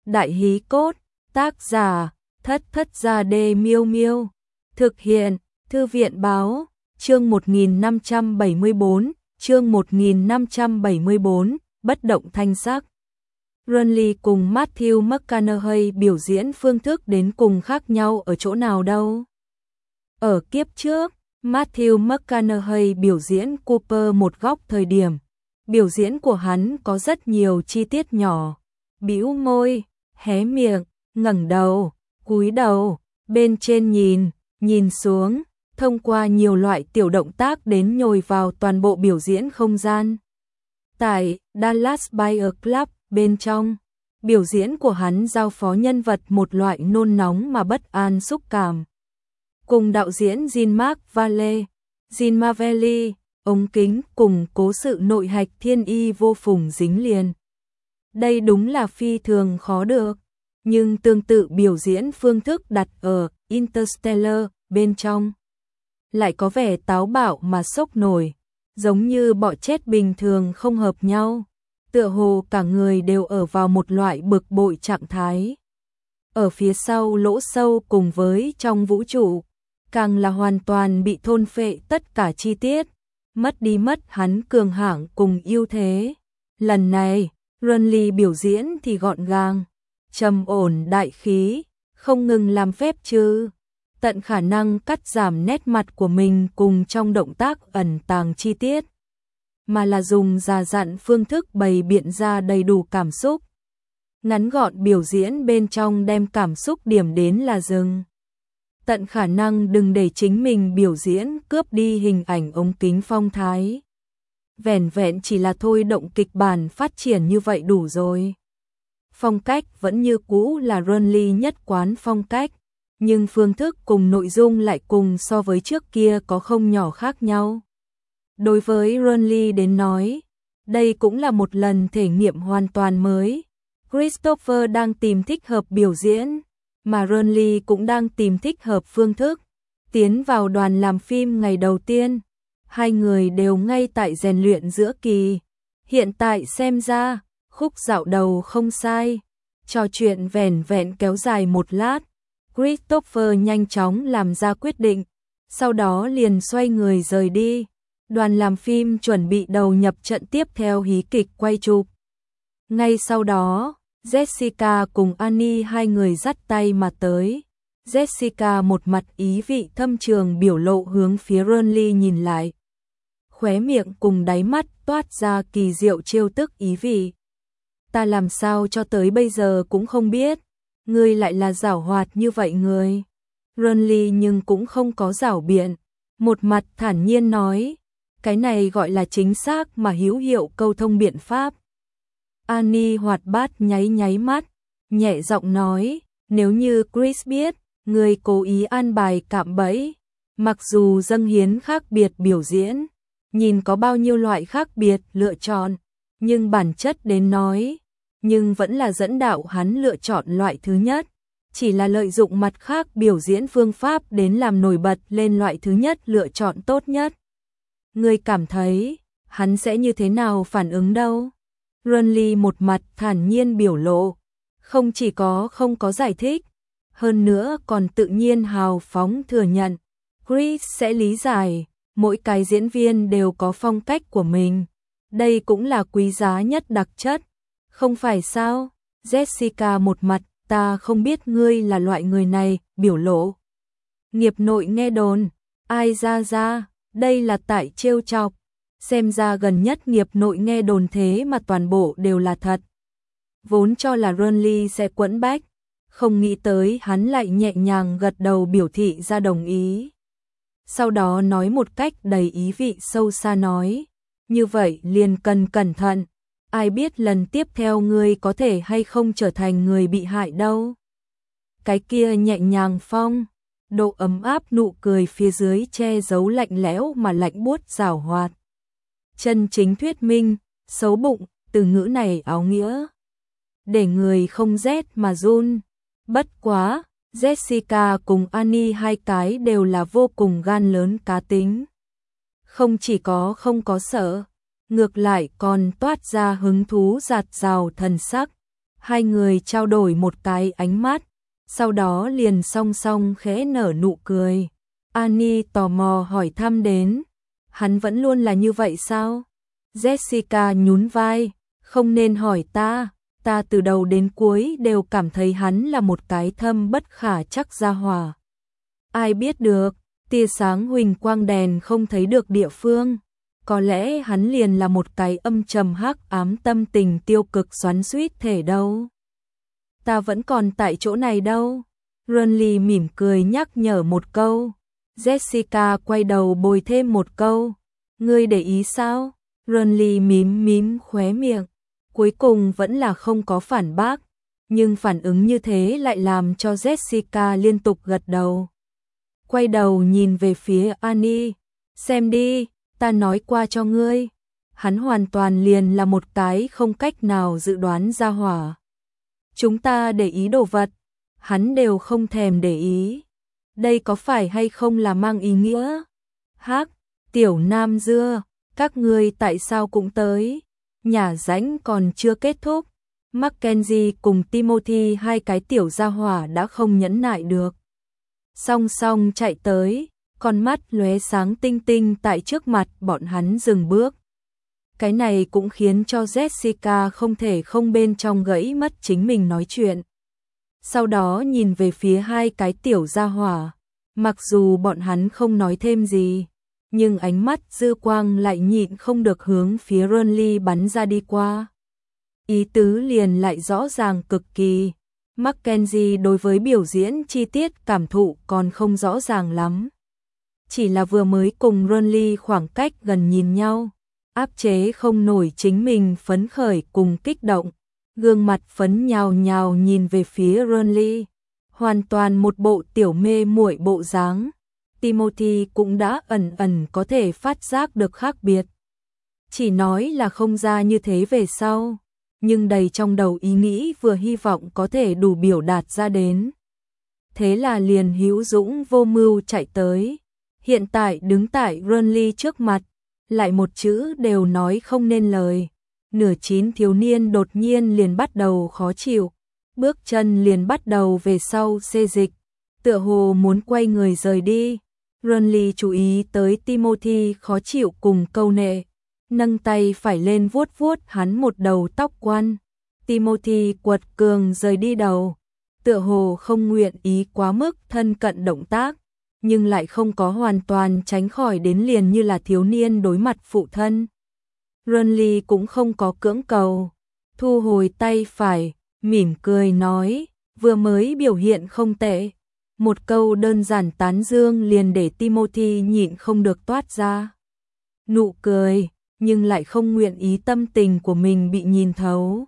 Đại hí cốt, tác giả, Thất Thất Gia Đê Miêu Miêu. Thực hiện, Thư viện báo, chương 1574, bất động thanh sắc. Renly cùng Matthew McConaughey biểu diễn phương thức đến cùng khác nhau ở chỗ nào đâu. Ở kiếp trước, Matthew McConaughey biểu diễn Cooper một góc thời điểm. Biểu diễn của hắn có rất nhiều chi tiết nhỏ. Bĩu môi, hé miệng, ngẩng đầu, cúi đầu, bên trên nhìn xuống, thông qua nhiều loại tiểu động tác đến nhồi vào toàn bộ biểu diễn không gian. Tại Dallas Buyers Club bên trong, biểu diễn của hắn giao phó nhân vật một loại nôn nóng mà bất an xúc cảm. Cùng đạo diễn Jean Marvelli, ống kính cùng cố sự nội hạch thiên y vô phùng dính liền. Đây đúng là phi thường khó được, nhưng tương tự biểu diễn phương thức đặt ở Interstellar bên trong lại có vẻ táo bạo mà sốc nổi, giống như bọ chết bình thường không hợp nhau, tựa hồ cả người đều ở vào một loại bực bội trạng thái. Ở phía sau lỗ sâu cùng với trong vũ trụ, càng là hoàn toàn bị thôn phệ tất cả chi tiết, mất hắn cường hãn cùng ưu thế. Lần này, Renly biểu diễn thì gọn gàng, trầm ổn đại khí, không ngừng làm phép chứ, tận khả năng cắt giảm nét mặt của mình cùng trong động tác ẩn tàng chi tiết, mà là dùng già dặn phương thức bày biện ra đầy đủ cảm xúc. Ngắn gọn biểu diễn bên trong đem cảm xúc điểm đến là dừng. Tận khả năng đừng để chính mình biểu diễn cướp đi hình ảnh ống kính phong thái. Vẻn vẹn chỉ là thôi động kịch bản phát triển như vậy đủ rồi. Phong cách vẫn như cũ là Renly nhất quán phong cách, nhưng phương thức cùng nội dung lại cùng so với trước kia có không nhỏ khác nhau. Đối với Renly đến nói, đây cũng là một lần thể nghiệm hoàn toàn mới. Christopher đang tìm thích hợp biểu diễn, mà Renly cũng đang tìm thích hợp phương thức. Tiến vào đoàn làm phim ngày đầu tiên, hai người đều ngay tại rèn luyện giữa kỳ. Hiện tại xem ra, khúc dạo đầu không sai. Trò chuyện vẻn vẹn kéo dài một lát, Christopher nhanh chóng làm ra quyết định, sau đó liền xoay người rời đi. Đoàn làm phim chuẩn bị đầu nhập trận tiếp theo hí kịch quay chụp. Ngay sau đó, Jessica cùng Annie hai người dắt tay mà tới. Jessica một mặt ý vị thâm trường biểu lộ hướng phía Renly nhìn lại. Khóe miệng cùng đáy mắt toát ra kỳ diệu trêu tức ý vị. Ta làm sao cho tới bây giờ cũng không biết, ngươi lại là giảo hoạt như vậy người. Renly nhưng cũng không có giảo biện, một mặt thản nhiên nói, cái này gọi là chính xác mà hữu hiệu câu thông biện pháp. Annie hoạt bát nháy mắt, nhẹ giọng nói, nếu như Chris biết, người cố ý an bài cạm bẫy, mặc dù dâng hiến khác biệt biểu diễn, nhìn có bao nhiêu loại khác biệt lựa chọn, nhưng bản chất đến nói, nhưng vẫn là dẫn đạo hắn lựa chọn loại thứ nhất, chỉ là lợi dụng mặt khác biểu diễn phương pháp đến làm nổi bật lên loại thứ nhất lựa chọn tốt nhất. Người cảm thấy, hắn sẽ như thế nào phản ứng đâu? Renly một mặt thản nhiên biểu lộ, không chỉ không có giải thích, hơn nữa còn tự nhiên hào phóng thừa nhận, Chris sẽ lý giải, mỗi cái diễn viên đều có phong cách của mình, đây cũng là quý giá nhất đặc chất, không phải sao? Jessica một mặt, ta không biết ngươi là loại người này, biểu lộ. Nghiệp nội nghe đồn, ai ra, đây là tại trêu chọc. Xem ra gần nhất nghiệp nội nghe đồn thế mà toàn bộ đều là thật. Vốn cho là Renly sẽ quẫn bách, không nghĩ tới hắn lại nhẹ nhàng gật đầu biểu thị ra đồng ý. Sau đó nói một cách đầy ý vị sâu xa nói, như vậy liền cần cẩn thận, ai biết lần tiếp theo ngươi có thể hay không trở thành người bị hại đâu. Cái kia nhẹ nhàng phong, độ ấm áp nụ cười phía dưới che giấu lạnh lẽo mà lạnh buốt giảo hoạt. Chân chính thuyết minh, xấu bụng, từ ngữ này áo nghĩa. Để người không rét mà run. Bất quá, Jessica cùng Annie hai cái đều là vô cùng gan lớn cá tính. Không chỉ không có sợ, ngược lại còn toát ra hứng thú dạt dào thần sắc. Hai người trao đổi một cái ánh mắt, sau đó liền song song khẽ nở nụ cười. Annie tò mò hỏi thăm đến, hắn vẫn luôn là như vậy sao? Jessica nhún vai, không nên hỏi ta từ đầu đến cuối đều cảm thấy hắn là một cái thâm bất khả trắc gia hỏa. Ai biết được, tia sáng huỳnh quang đèn không thấy được địa phương, có lẽ hắn liền là một cái âm trầm hắc ám tâm tình tiêu cực xoắn xuýt thể đâu. Ta vẫn còn tại chỗ này đâu. Renly mỉm cười nhắc nhở một câu. Jessica quay đầu bồi thêm một câu. Ngươi để ý sao? Renly mím mím khóe miệng. Cuối cùng vẫn là không có phản bác. Nhưng phản ứng như thế lại làm cho Jessica liên tục gật đầu. Quay đầu nhìn về phía Annie. Xem đi, ta nói qua cho ngươi. Hắn hoàn toàn liền là một cái không cách nào dự đoán ra hỏa. Chúng ta để ý đồ vật, hắn đều không thèm để ý. Đây có phải hay không là mang ý nghĩa? Hắc, tiểu nam dưa, các ngươi tại sao cũng tới? Nhà rãnh còn chưa kết thúc. Mackenzie cùng Timothy hai cái tiểu gia hỏa đã không nhẫn nại được. Song song chạy tới, con mắt lóe sáng tinh tinh tại trước mặt bọn hắn dừng bước. Cái này cũng khiến cho Jessica không thể không bên trong gãy mất chính mình nói chuyện. Sau đó nhìn về phía hai cái tiểu gia hỏa, mặc dù bọn hắn không nói thêm gì, nhưng ánh mắt dư quang lại nhịn không được hướng phía Renly bắn ra đi qua. Ý tứ liền lại rõ ràng cực kỳ. Mackenzie đối với biểu diễn chi tiết cảm thụ còn không rõ ràng lắm. Chỉ là vừa mới cùng Renly khoảng cách gần nhìn nhau, áp chế không nổi chính mình phấn khởi cùng kích động, gương mặt phấn nhào nhào nhìn về phía Renly, hoàn toàn một bộ tiểu mê muội bộ dáng. Timothy cũng đã ẩn ẩn có thể phát giác được khác biệt. Chỉ nói là không ra như thế về sau, nhưng đầy trong đầu ý nghĩ vừa hy vọng có thể đủ biểu đạt ra đến. Thế là liền hữu dũng vô mưu chạy tới, hiện tại đứng tại Renly trước mặt, lại một chữ đều nói không nên lời. Nửa chín thiếu niên đột nhiên liền bắt đầu khó chịu, bước chân liền bắt đầu về sau xê dịch, tựa hồ muốn quay người rời đi. Renly chú ý tới Timothy khó chịu cùng câu nệ, nâng tay phải lên vuốt vuốt hắn một đầu tóc quăn. Timothy quật cường rời đi đầu, tựa hồ không nguyện ý quá mức thân cận động tác, nhưng lại không có hoàn toàn tránh khỏi đến liền như là thiếu niên đối mặt phụ thân. Renly cũng không có cưỡng cầu, thu hồi tay phải, mỉm cười nói, vừa mới biểu hiện không tệ. Một câu đơn giản tán dương liền để Timothy nhịn không được toát ra nụ cười, nhưng lại không nguyện ý tâm tình của mình bị nhìn thấu.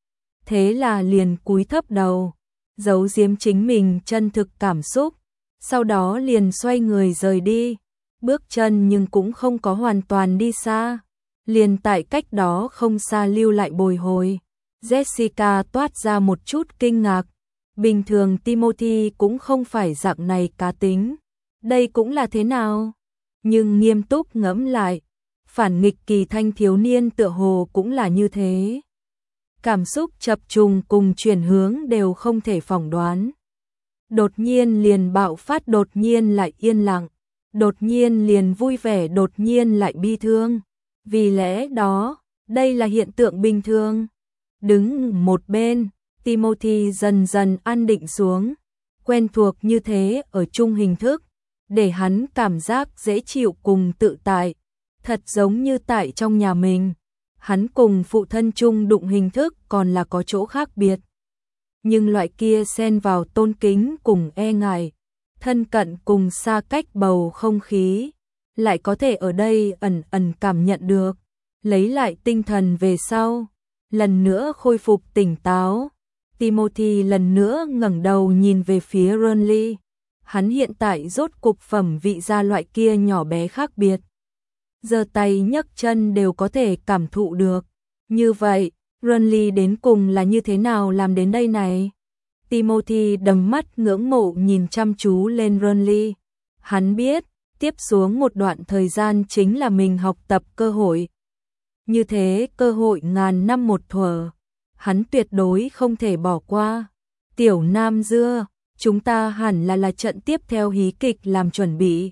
Thế là liền cúi thấp đầu, giấu giếm chính mình chân thực cảm xúc, sau đó liền xoay người rời đi, bước chân nhưng cũng không có hoàn toàn đi xa, liền tại cách đó không xa lưu lại bồi hồi. Jessica toát ra một chút kinh ngạc, bình thường Timothy cũng không phải dạng này cá tính, đây cũng là thế nào? Nhưng nghiêm túc ngẫm lại, phản nghịch kỳ thanh thiếu niên tựa hồ cũng là như thế. Cảm xúc chập trùng cùng chuyển hướng đều không thể phỏng đoán. Đột nhiên liền bạo phát, đột nhiên lại yên lặng, đột nhiên liền vui vẻ, đột nhiên lại bi thương. Vì lẽ đó, đây là hiện tượng bình thường. Đứng một bên, Timothy dần dần an định xuống, quen thuộc như thế ở chung hình thức, để hắn cảm giác dễ chịu cùng tự tại, thật giống như tại trong nhà mình. Hắn cùng phụ thân chung đụng hình thức còn là có chỗ khác biệt. Nhưng loại kia xen vào tôn kính cùng e ngại, thân cận cùng xa cách bầu không khí, lại có thể ở đây ẩn ẩn cảm nhận được. Lấy lại tinh thần về sau, lần nữa khôi phục tỉnh táo, Timothy lần nữa ngẩng đầu nhìn về phía Renly. Hắn hiện tại rốt cục phẩm vị ra loại kia nhỏ bé khác biệt. Giơ tay nhấc chân đều có thể cảm thụ được. Như vậy, Renly đến cùng là như thế nào làm đến đây này? Timothy đầm mắt ngưỡng mộ nhìn chăm chú lên Renly. Hắn biết, tiếp xuống một đoạn thời gian chính là mình học tập cơ hội. Như thế cơ hội ngàn năm một thuở. hắn tuyệt đối không thể bỏ qua. Tiểu Nam Dưa, chúng ta hẳn là trận tiếp theo hí kịch làm chuẩn bị.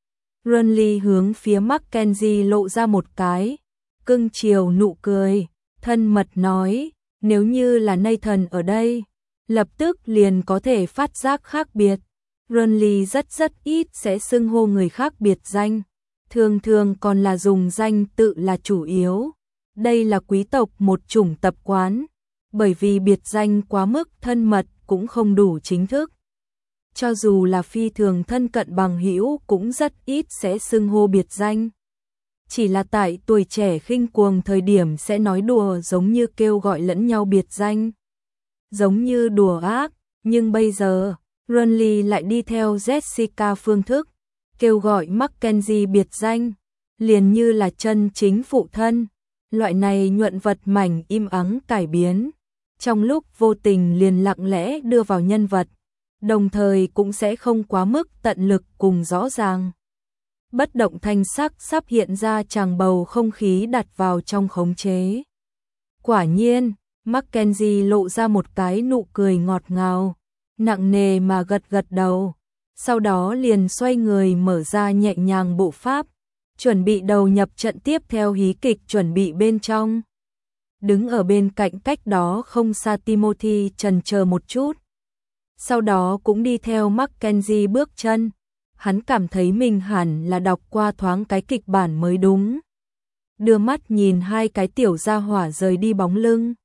Renly hướng phía Mackenzie lộ ra một cái cưng chiều nụ cười, thân mật nói, nếu như là Nathan ở đây, lập tức liền có thể phát giác khác biệt. Renly rất ít sẽ xưng hô người khác biệt danh, thường thường còn là dùng danh tự là chủ yếu. Đây là quý tộc một chủng tập quán, bởi vì biệt danh quá mức thân mật cũng không đủ chính thức. Cho dù là phi thường thân cận bằng hữu cũng rất ít sẽ xưng hô biệt danh. Chỉ là tại tuổi trẻ khinh cuồng thời điểm sẽ nói đùa giống như kêu gọi lẫn nhau biệt danh. Giống như đùa ác, nhưng bây giờ, Renly lại đi theo Jessica phương thức, kêu gọi Mackenzie biệt danh, liền như là chân chính phụ thân. Loại này nhuận vật mảnh im ắng cải biến, trong lúc vô tình liền lặng lẽ đưa vào nhân vật, đồng thời cũng sẽ không quá mức tận lực cùng rõ ràng. Bất động thanh sắc sắp hiện ra tràng bầu không khí đặt vào trong khống chế. Quả nhiên, Mackenzie lộ ra một cái nụ cười ngọt ngào, nặng nề mà gật đầu, sau đó liền xoay người mở ra nhẹ nhàng bộ pháp, chuẩn bị đầu nhập trận tiếp theo hí kịch chuẩn bị bên trong. Đứng ở bên cạnh cách đó không xa Timothy chần chờ một chút, sau đó cũng đi theo Mackenzie bước chân. Hắn cảm thấy mình hẳn là đọc qua thoáng cái kịch bản mới đúng. Đưa mắt nhìn hai cái tiểu gia hỏa rời đi bóng lưng.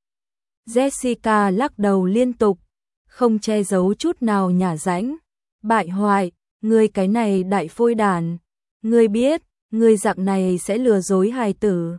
Jessica lắc đầu liên tục, không che giấu chút nào nhả rãnh. Bại hoại, ngươi cái này đại phôi đàn. Ngươi biết, ngươi dạng này sẽ lừa dối hài tử.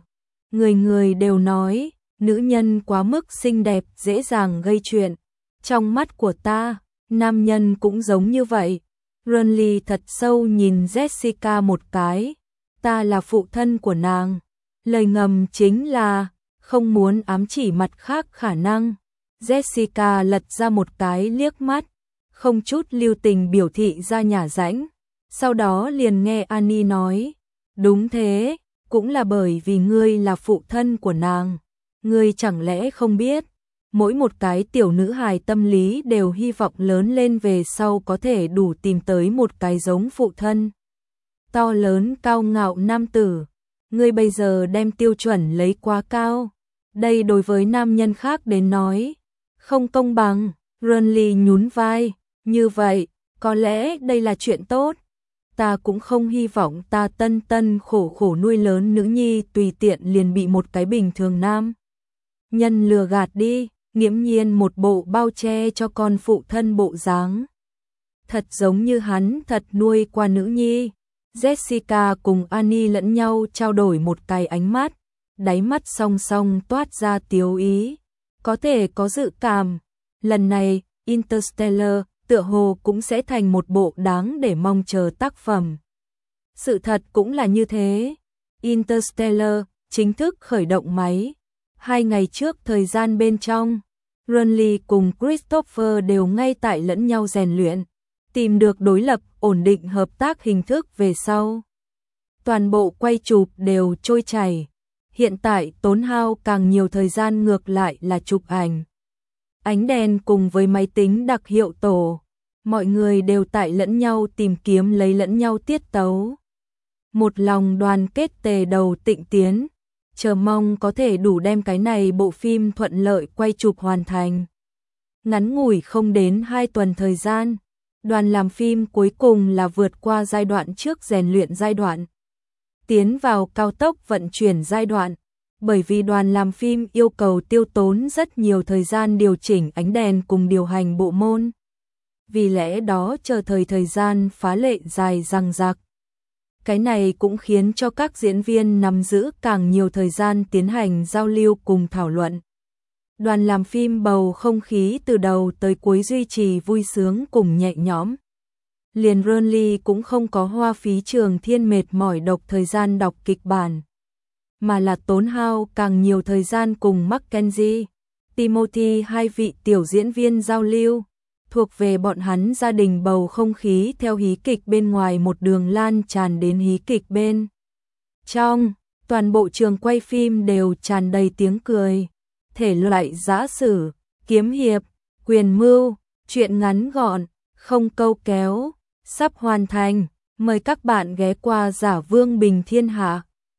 Người đều nói, nữ nhân quá mức xinh đẹp dễ dàng gây chuyện. Trong mắt của ta, nam nhân cũng giống như vậy. Renly thật sâu nhìn Jessica một cái, ta là phụ thân của nàng. Lời ngầm chính là, không muốn ám chỉ mặt khác khả năng. Jessica lật ra một cái liếc mắt, không chút lưu tình biểu thị ra nhả rãnh. Sau đó liền nghe Annie nói, đúng thế, cũng là bởi vì ngươi là phụ thân của nàng. Ngươi chẳng lẽ không biết? Mỗi một cái tiểu nữ hài tâm lý đều hy vọng lớn lên về sau có thể đủ tìm tới một cái giống phụ thân. To lớn cao ngạo nam tử, ngươi bây giờ đem tiêu chuẩn lấy quá cao. Đây đối với nam nhân khác đến nói, không công bằng. Renly nhún vai, như vậy, có lẽ đây là chuyện tốt. Ta cũng không hy vọng ta tân khổ nuôi lớn nữ nhi tùy tiện liền bị một cái bình thường nam nhân lừa gạt đi. Nghiễm nhiên một bộ bao che cho con phụ thân bộ dáng. Thật giống như hắn thật nuôi qua nữ nhi. Jessica cùng Annie lẫn nhau trao đổi một cái ánh mắt, đáy mắt song song toát ra tiếu ý. Có thể có dự cảm, lần này Interstellar tựa hồ cũng sẽ thành một bộ đáng để mong chờ tác phẩm. Sự thật cũng là như thế. Interstellar chính thức khởi động máy. 2 ngày trước thời gian bên trong, Renly cùng Christopher đều ngay tại lẫn nhau rèn luyện, tìm được đối lập ổn định hợp tác hình thức về sau. Toàn bộ quay chụp đều trôi chảy, hiện tại tốn hao càng nhiều thời gian ngược lại là chụp ảnh. Ánh đèn cùng với máy tính đặc hiệu tổ, mọi người đều tại lẫn nhau tìm kiếm lấy lẫn nhau tiết tấu. Một lòng đoàn kết tề đầu tịnh tiến. Chờ mong có thể đủ đem cái này bộ phim thuận lợi quay chụp hoàn thành. Ngắn ngủi không đến 2 tuần thời gian, đoàn làm phim cuối cùng là vượt qua giai đoạn trước rèn luyện giai đoạn, tiến vào cao tốc vận chuyển giai đoạn, bởi vì đoàn làm phim yêu cầu tiêu tốn rất nhiều thời gian điều chỉnh ánh đèn cùng điều hành bộ môn. Vì lẽ đó chờ thời gian phá lệ dài dằng dặc. Cái này cũng khiến cho các diễn viên nắm giữ càng nhiều thời gian tiến hành giao lưu cùng thảo luận. Đoàn làm phim bầu không khí từ đầu tới cuối duy trì vui sướng cùng nhẹ nhõm. Liền Renly cũng không có hoa phí trường thiên mệt mỏi đọc thời gian đọc kịch bản, mà là tốn hao càng nhiều thời gian cùng Mackenzie, Timothy hai vị tiểu diễn viên giao lưu. Thuộc về bọn hắn gia đình bầu không khí theo hí kịch bên ngoài một đường lan tràn đến hí kịch bên trong, toàn bộ trường quay phim đều tràn đầy tiếng cười. thể loại giã sử, kiếm hiệp, quyền mưu, truyện ngắn gọn, không câu kéo, sắp hoàn thành. Mời các bạn ghé qua Giả Vương Bình Thiên Hạ.